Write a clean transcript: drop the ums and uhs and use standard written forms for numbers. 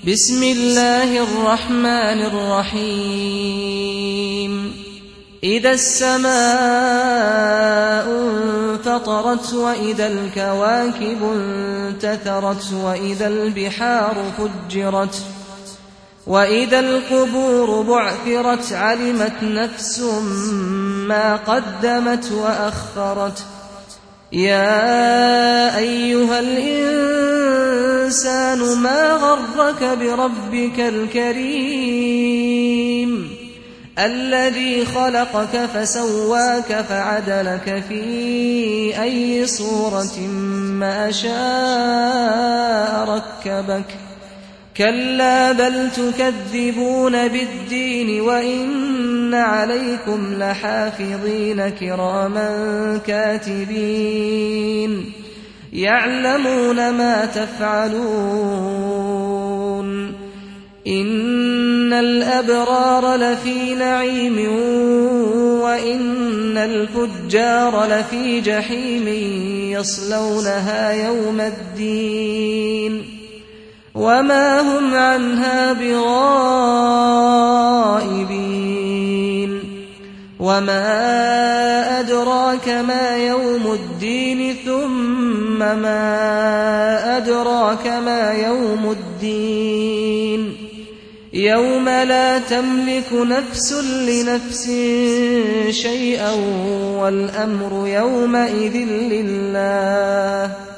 بسم الله الرحمن الرحيم إذا السماء انفطرت وإذا الكواكب انتثرت وإذا البحار فجرت وإذا القبور بعثرت علمت نفس ما قدمت وأخرت يا أيها الإنسان ما غرك بربك الكريم الذي خلقك فسواك فعدلك في أي صورة ما شاء ركبك كلا بل تكذبون بالدين وإن عليكم لحافظين كراما كاتبين يعلمون ما تفعلون إن الأبرار لفي نعيم وإن الفجار لفي جحيم يصلونها يوم الدين وما هم عنها بغائبين وما أدراك ما يوم الدين ثم ما أدراك ما يوم الدين يوم لا تملك نفس لنفس شيئا والأمر يومئذ لله